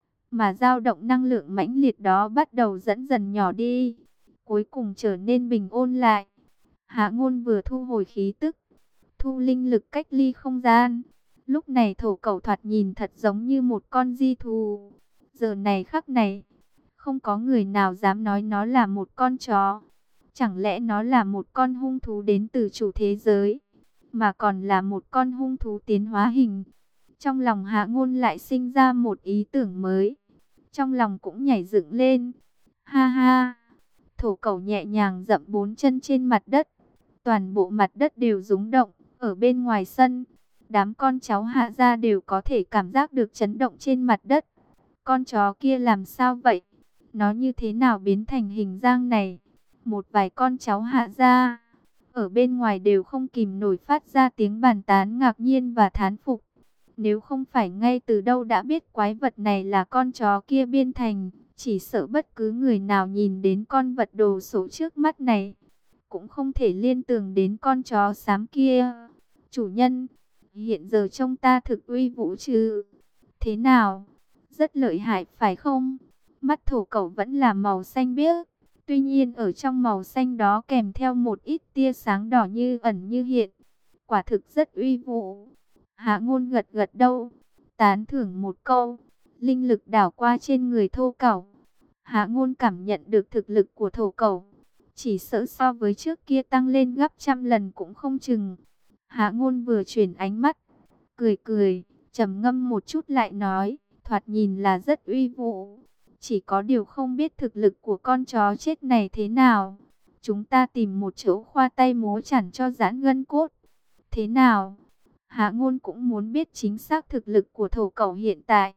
Mà dao động năng lượng mãnh liệt đó bắt đầu dẫn dần nhỏ đi, cuối cùng trở nên bình ổn lại. Hạ Ngôn vừa thu hồi khí tức, thu linh lực cách ly không gian. Lúc này thổ cẩu thoạt nhìn thật giống như một con di thú. Giờ này khắc này, không có người nào dám nói nó là một con chó. Chẳng lẽ nó là một con hung thú đến từ chủ thế giới, mà còn là một con hung thú tiến hóa hình. Trong lòng Hạ Ngôn lại sinh ra một ý tưởng mới. Trong lòng cũng nhảy dựng lên. Ha ha! Thổ cẩu nhẹ nhàng dậm 4 chân trên mặt đất. Toàn bộ mặt đất đều rung động. Ở bên ngoài sân, đám con cháu Hạ gia đều có thể cảm giác được chấn động trên mặt đất. Con chó kia làm sao vậy? Nó như thế nào biến thành hình dáng này? Một vài con cháu Hạ gia ở bên ngoài đều không kìm nổi phát ra tiếng bàn tán ngạc nhiên và thán phục. Nếu không phải ngay từ đâu đã biết quái vật này là con chó kia biên thành, chỉ sợ bất cứ người nào nhìn đến con vật đồ sộ trước mắt này cũng không thể liên tưởng đến con chó xám kia. Chủ nhân, hiện giờ trông ta thực uy vũ chứ? Thế nào? Rất lợi hại phải không? Mắt thổ cẩu vẫn là màu xanh biếc. Tuy nhiên ở trong màu xanh đó kèm theo một ít tia sáng đỏ như ẩn như hiện. Quả thực rất uy vũ. Hạ Ngôn gật gật đầu, tán thưởng một câu. Linh lực đảo qua trên người thổ cẩu. Hạ Ngôn cảm nhận được thực lực của thổ cẩu. Chỉ sợ so với trước kia tăng lên gấp trăm lần cũng không chừng. Hạ Ngôn vừa chuyển ánh mắt, cười cười, trầm ngâm một chút lại nói, thoạt nhìn là rất uy vũ. Chỉ có điều không biết thực lực của con chó chết này thế nào. Chúng ta tìm một chỗ khoa tay múa chản cho giãn gân cốt. Thế nào? Hạ Ngôn cũng muốn biết chính xác thực lực của thổ cẩu hiện tại.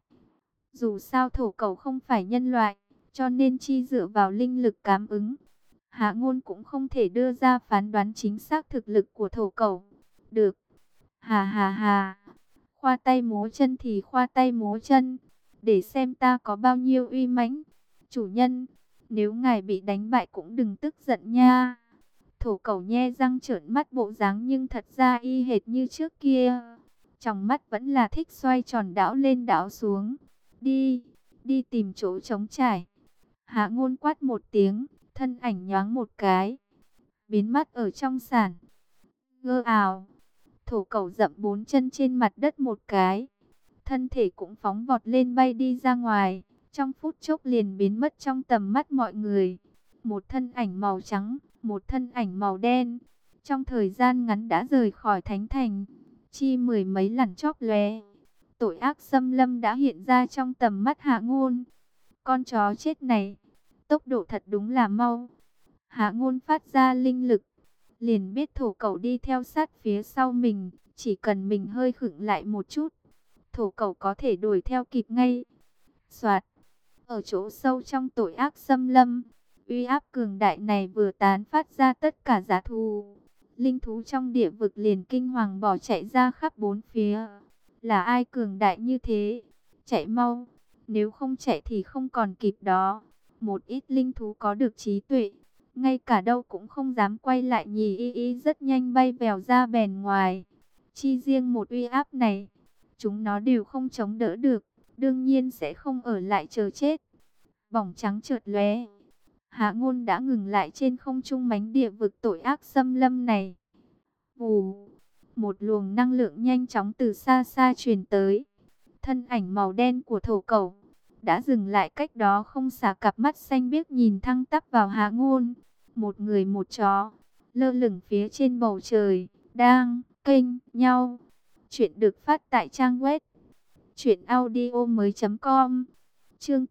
Dù sao thổ cẩu không phải nhân loại, cho nên chi dựa vào linh lực cảm ứng. Hạ Ngôn cũng không thể đưa ra phán đoán chính xác thực lực của thổ cẩu. Được. Hà hà hà. Khoa tay múa chân thì khoa tay múa chân. Để xem ta có bao nhiêu uy mãnh. Chủ nhân, nếu ngài bị đánh bại cũng đừng tức giận nha. Thổ cẩu nhe răng trợn mắt bộ dáng nhưng thật ra y hệt như trước kia. Trong mắt vẫn là thích xoay tròn đảo lên đảo xuống. Đi, đi tìm chỗ trống trải. Hạ Ngôn quát một tiếng, thân ảnh nhoáng một cái, biến mất ở trong sàn. Gơ ào, thổ cẩu dậm 4 chân trên mặt đất một cái. Thân thể cũng phóng vọt lên bay đi ra ngoài. Trong phút chốc liền biến mất trong tầm mắt mọi người. Một thân ảnh màu trắng, một thân ảnh màu đen. Trong thời gian ngắn đã rời khỏi thánh thành. Chi mười mấy lần chóp lóe. Tội ác xâm lâm đã hiện ra trong tầm mắt Hạ Ngôn. Con chó chết này, tốc độ thật đúng là mau. Hạ Ngôn phát ra linh lực, liền biết thổ cẩu đi theo sát phía sau mình. Chỉ cần mình hơi khựng lại một chút, thổ cẩu có thể đuổi theo kịp ngay. Soạt, ở chỗ sâu trong tội ác xâm lâm, uy áp cường đại này vừa tán phát ra tất cả dã thú. Linh thú trong địa vực liền kinh hoàng bỏ chạy ra khắp bốn phía. Là ai cường đại như thế? Chạy mau, nếu không chạy thì không còn kịp đó. Một ít linh thú có được trí tuệ, ngay cả đâu cũng không dám quay lại. Nhì y y rất nhanh bay vèo ra bèn ngoài. Chi riêng một uy áp này, chúng nó đều không chống đỡ được, đương nhiên sẽ không ở lại chờ chết. Bỏng trắng chợt lóe, Hạ Ngôn đã ngừng lại trên không trung mánh địa vực tội ác xâm lâm này. Vù, một luồng năng lượng nhanh chóng từ xa xa truyền tới. Thân ảnh màu đen của thổ cẩu đã dừng lại cách đó không xa, cặp mắt xanh biếc nhìn thẳng tắp vào Hạ Ngôn. Một người một chó lơ lửng phía trên bầu trời, đang kênh nhau. Chuyện được phát tại trang web truyệnaudiomoi.com. Chương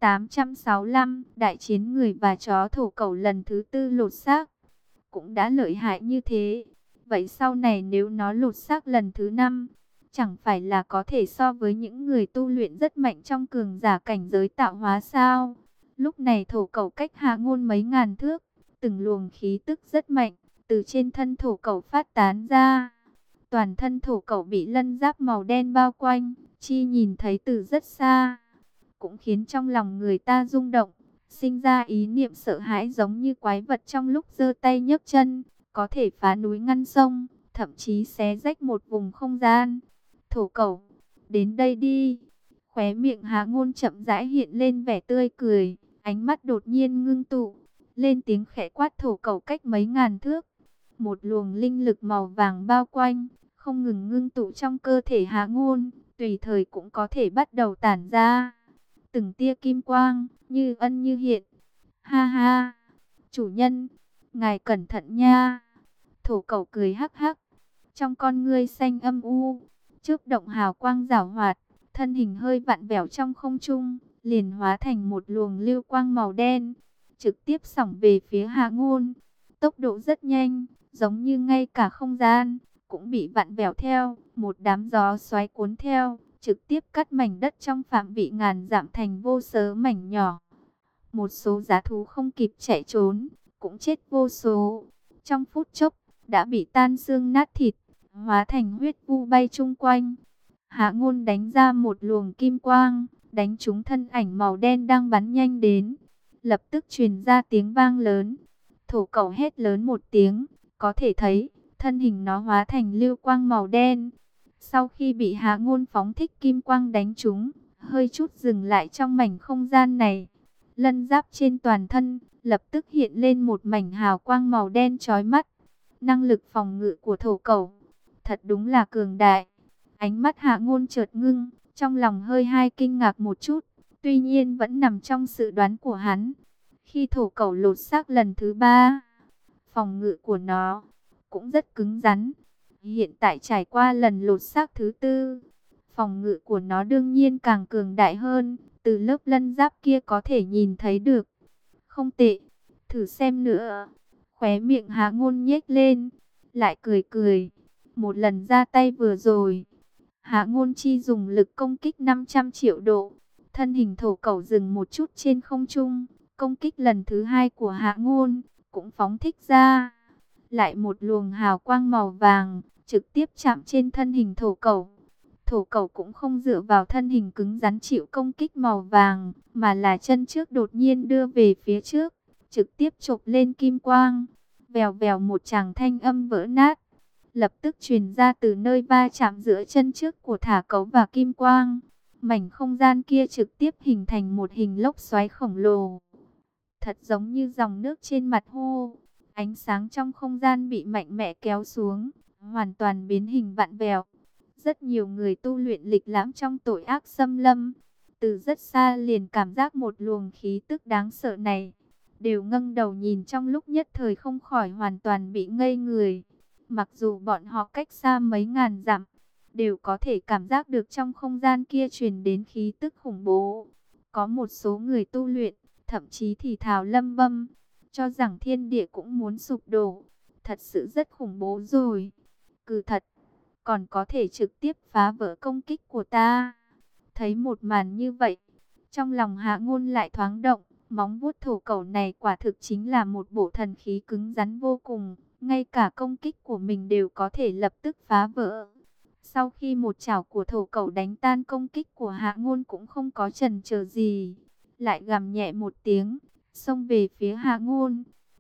865, đại chiến người và chó. Thổ cẩu lần thứ tư lột xác cũng đã lợi hại như thế, vậy sau này nếu nó lột xác lần thứ 5, chẳng phải là có thể so với những người tu luyện rất mạnh trong cường giả cảnh giới tạo hóa sao? Lúc này thổ cẩu cách Hạ Ngôn mấy ngàn thước, từng luồng khí tức rất mạnh từ trên thân thổ cẩu phát tán ra. Toàn thân thổ cẩu bị lân giáp màu đen bao quanh, chi nhìn thấy từ rất xa, cũng khiến trong lòng người ta rung động, sinh ra ý niệm sợ hãi, giống như quái vật trong lúc giơ tay nhấc chân, có thể phá núi ngăn sông, thậm chí xé rách một vùng không gian. Thổ cẩu, đến đây đi. Khóe miệng Hạ Ngôn chậm rãi hiện lên vẻ tươi cười, ánh mắt đột nhiên ngưng tụ, lên tiếng khẽ quát. Thổ cẩu cách mấy ngàn thước, một luồng linh lực màu vàng bao quanh, không ngừng ngưng tụ trong cơ thể Hạ Ngôn, tùy thời cũng có thể bắt đầu tản ra từng tia kim quang, như ẩn như hiện. Ha ha, chủ nhân, ngài cẩn thận nha. Thổ cẩu cười hắc hắc, trong con ngươi xanh âm u, chớp động hào quang giảo hoạt, thân hình hơi vặn vẹo trong không trung, liền hóa thành một luồng lưu quang màu đen, trực tiếp xổng về phía Hạ Ngôn. Tốc độ rất nhanh, giống như ngay cả không gian cũng bị vặn vẹo theo, một đám gió xoáy cuốn theo, trực tiếp cắt mảnh đất trong phạm vị ngàn dặm thành vô số mảnh nhỏ. Một số dã thú không kịp chạy trốn, cũng chết vô số. Trong phút chốc, đã bị tan xương nát thịt, hóa thành huyết vu bay chung quanh. Hạ Ngôn đánh ra một luồng kim quang, đánh trúng thân ảnh màu đen đang bắn nhanh đến. Lập tức truyền ra tiếng vang lớn. Thổ cẩu hét lớn một tiếng, có thể thấy, thân hình nó hóa thành lưu quang màu đen. Sau khi bị Hạ Ngôn phóng thích kim quang đánh trúng, hơi chút dừng lại trong mảnh không gian này. Lân giáp trên toàn thân lập tức hiện lên một mảnh hào quang màu đen chói mắt. Năng lực phòng ngự của thổ cẩu thật đúng là cường đại. Ánh mắt Hạ Ngôn chợt ngưng, trong lòng hơi hai kinh ngạc một chút, tuy nhiên vẫn nằm trong dự đoán của hắn. Khi thổ cẩu lột xác lần thứ 3, phòng ngự của nó cũng rất cứng rắn. Hiện tại trải qua lần lột xác thứ 4, phòng ngự của nó đương nhiên càng cường đại hơn, từ lớp lân giáp kia có thể nhìn thấy được. Không tệ, thử xem nữa. Khóe miệng Hạ Ngôn nhếch lên, lại cười cười. Một lần ra tay vừa rồi, Hạ Ngôn chi dùng lực công kích 500 triệu độ. Thân hình thổ cẩu dừng một chút trên không trung, công kích lần thứ 2 của Hạ Ngôn cũng phóng thích ra. Lại một luồng hào quang màu vàng trực tiếp chạm trên thân hình thổ cẩu. Thổ cẩu cũng không dựa vào thân hình cứng rắn chịu công kích màu vàng, mà là chân trước đột nhiên đưa về phía trước, trực tiếp chộp lên kim quang. Vèo vèo, một tràng thanh âm vỡ nát lập tức truyền ra từ nơi va chạm giữa chân trước của thả cấu và kim quang. Mảnh không gian kia trực tiếp hình thành một hình lốc xoáy khổng lồ, thật giống như dòng nước trên mặt hồ. Ánh sáng trong không gian bị mạnh mẽ kéo xuống, hoàn toàn biến hình vặn vẹo. Rất nhiều người tu luyện lịch lãm trong tội ác xâm lâm, từ rất xa liền cảm giác một luồng khí tức đáng sợ này, đều ngẩng đầu nhìn, trong lúc nhất thời không khỏi hoàn toàn bị ngây người. Mặc dù bọn họ cách xa mấy ngàn dặm, đều có thể cảm giác được trong không gian kia truyền đến khí tức khủng bố. Có một số người tu luyện thậm chí thì thào lẩm bẩm, cho rằng thiên địa cũng muốn sụp đổ. Thật sự rất khủng bố rồi. Cứ thật, còn có thể trực tiếp phá vỡ công kích của ta. Thấy một màn như vậy, trong lòng Hạ Ngôn lại thoáng động. Móng vuốt thổ cẩu này quả thực chính là một bộ thần khí cứng rắn vô cùng. Ngay cả công kích của mình đều có thể lập tức phá vỡ. Sau khi một chảo của thổ cẩu đánh tan công kích của Hạ Ngôn, cũng không có chần chờ gì, lại gầm nhẹ một tiếng, xông về phía Hạ Ngôn.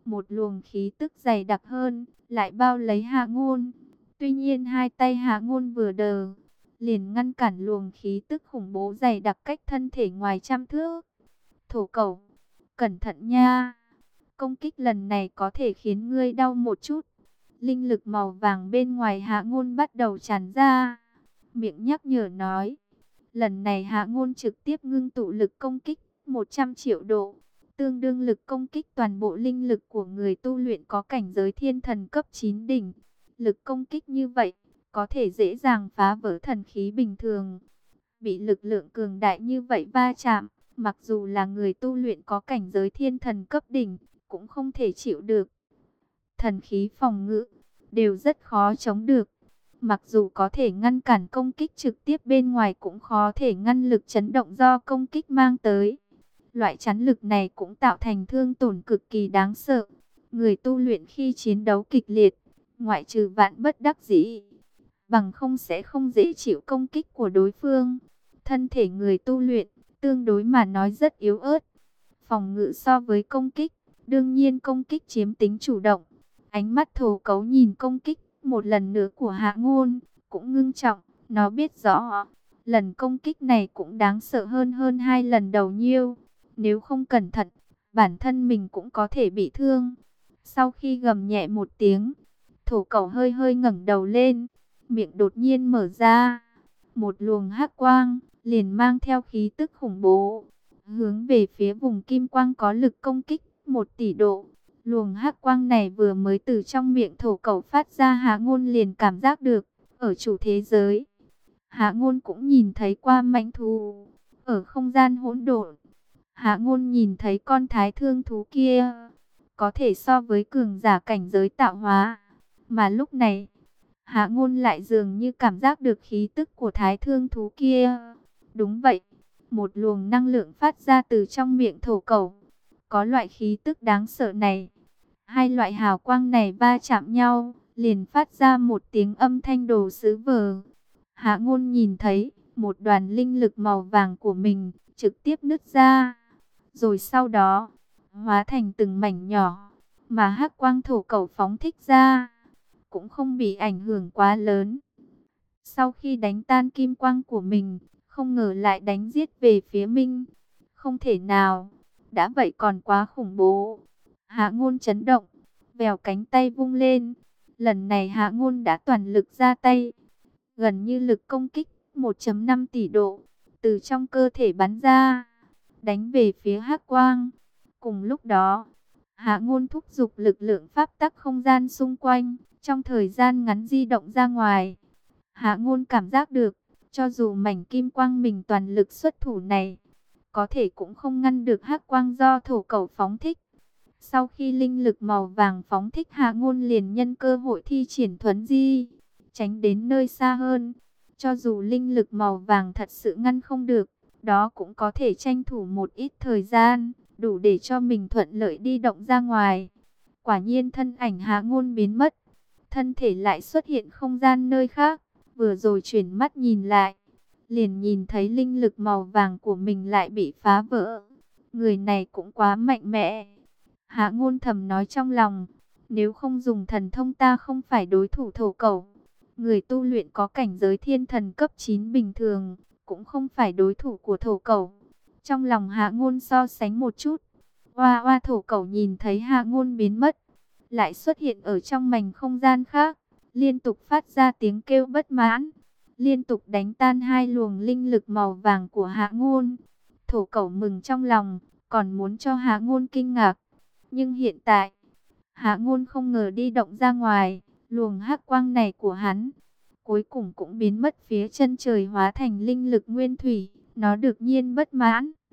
một luồng khí tức dày đặc hơn, lại bao lấy Hạ Ngôn. Tuy nhiên hai tay Hạ Ngôn vừa đờ, liền ngăn cản luồng khí tức khủng bố dày đặc cách thân thể ngoài trăm thước. Thổ Cẩu, cẩn thận nha, công kích lần này có thể khiến ngươi đau một chút. Linh lực màu vàng bên ngoài Hạ Ngôn bắt đầu tràn ra, miệng nhắc nhở nói. Lần này Hạ Ngôn trực tiếp ngưng tụ lực công kích 100 triệu độ, tương đương lực công kích toàn bộ linh lực của người tu luyện có cảnh giới thiên thần cấp 9 đỉnh. Lực công kích như vậy, có thể dễ dàng phá vỡ thần khí bình thường. Bị lực lượng cường đại như vậy va chạm, mặc dù là người tu luyện có cảnh giới thiên thần cấp đỉnh, cũng không thể chịu được. Thần khí phòng ngự, đều rất khó chống được. Mặc dù có thể ngăn cản công kích trực tiếp bên ngoài cũng khó thể ngăn lực chấn động do công kích mang tới. Loại chắn lực này cũng tạo thành thương tổn cực kỳ đáng sợ. Người tu luyện khi chiến đấu kịch liệt, ngoại trừ vạn bất đắc dĩ, bằng không sẽ không dễ chịu công kích của đối phương. Thân thể người tu luyện, tương đối mà nói rất yếu ớt. Phòng ngự so với công kích, đương nhiên công kích chiếm tính chủ động. Ánh mắt Thổ Cấu nhìn công kích một lần nữa của Hạ Ngôn, cũng ngưng trọng. Nó biết rõ, lần công kích này cũng đáng sợ hơn hai lần đầu nhiêu. Nếu không cẩn thận, bản thân mình cũng có thể bị thương. Sau khi gầm nhẹ một tiếng, Thổ Cẩu hơi hơi ngẩng đầu lên, miệng đột nhiên mở ra. Một luồng hắc quang liền mang theo khí tức khủng bố, hướng về phía vùng kim quang có lực công kích 1 tỷ độ. Luồng hắc quang này vừa mới từ trong miệng Thổ Cẩu phát ra, Hạ Ngôn liền cảm giác được, ở chủ thế giới. Hạ Ngôn cũng nhìn thấy qua mãnh thú ở không gian hỗn độn. Hạ Ngôn nhìn thấy con thái thương thú kia, có thể so với cường giả cảnh giới tạo hóa. Mà lúc này, Hạ Ngôn lại dường như cảm giác được khí tức của thái thương thú kia. Đúng vậy, một luồng năng lượng phát ra từ trong miệng Thổ Cẩu. Có loại khí tức đáng sợ này, hai loại hào quang này va chạm nhau, liền phát ra một tiếng âm thanh đồ sứ vờ. Hạ Ngôn nhìn thấy một đoàn linh lực màu vàng của mình trực tiếp nứt ra, rồi sau đó hóa thành từng mảnh nhỏ, mà hắc quang Thổ Cẩu phóng thích ra cũng không bị ảnh hưởng quá lớn. Sau khi đánh tan kim quang của mình, không ngờ lại đánh giết về phía Minh. Không thể nào, đã vậy còn quá khủng bố. Hạ Ngôn chấn động, vèo cánh tay vung lên. Lần này Hạ Ngôn đã toàn lực ra tay, gần như lực công kích 1.5 tỷ độ từ trong cơ thể bắn ra, đánh về phía hắc quang. Cùng lúc đó, Hạ Ngôn thúc giục lực lượng pháp tắc không gian xung quanh, trong thời gian ngắn di động ra ngoài. Hạ Ngôn cảm giác được, cho dù mảnh kim quang mình toàn lực xuất thủ này, có thể cũng không ngăn được hắc quang do Thổ Cẩu phóng thích. Sau khi linh lực màu vàng phóng thích, Hạ Ngôn liền nhân cơ hội thi triển thuấn di, tránh đến nơi xa hơn. Cho dù linh lực màu vàng thật sự ngăn không được, đó cũng có thể tranh thủ một ít thời gian, đủ để cho mình thuận lợi đi động ra ngoài. Quả nhiên thân ảnh Hạ Ngôn biến mất, thân thể lại xuất hiện không gian nơi khác. Vừa rồi chuyển mắt nhìn lại, liền nhìn thấy linh lực màu vàng của mình lại bị phá vỡ. Người này cũng quá mạnh mẽ. Hạ Ngôn thầm nói trong lòng, nếu không dùng thần thông ta không phải đối thủ Thổ Cẩu. Người tu luyện có cảnh giới thiên thần cấp 9 bình thường, cũng không phải đối thủ của Thổ Cẩu. Trong lòng Hạ Ngôn so sánh một chút. Oa oa, Thổ Cẩu nhìn thấy Hạ Ngôn biến mất, lại xuất hiện ở trong mảnh không gian khác, liên tục phát ra tiếng kêu bất mãn, liên tục đánh tan hai luồng linh lực màu vàng của Hạ Ngôn. Thổ Cẩu mừng trong lòng, còn muốn cho Hạ Ngôn kinh ngạc. Nhưng hiện tại, Hạ Ngôn không ngờ đi động ra ngoài, luồng hắc quang này của hắn cuối cùng cũng biến mất phía chân trời, hóa thành linh lực nguyên thủy. Nó đột nhiên bất mãn,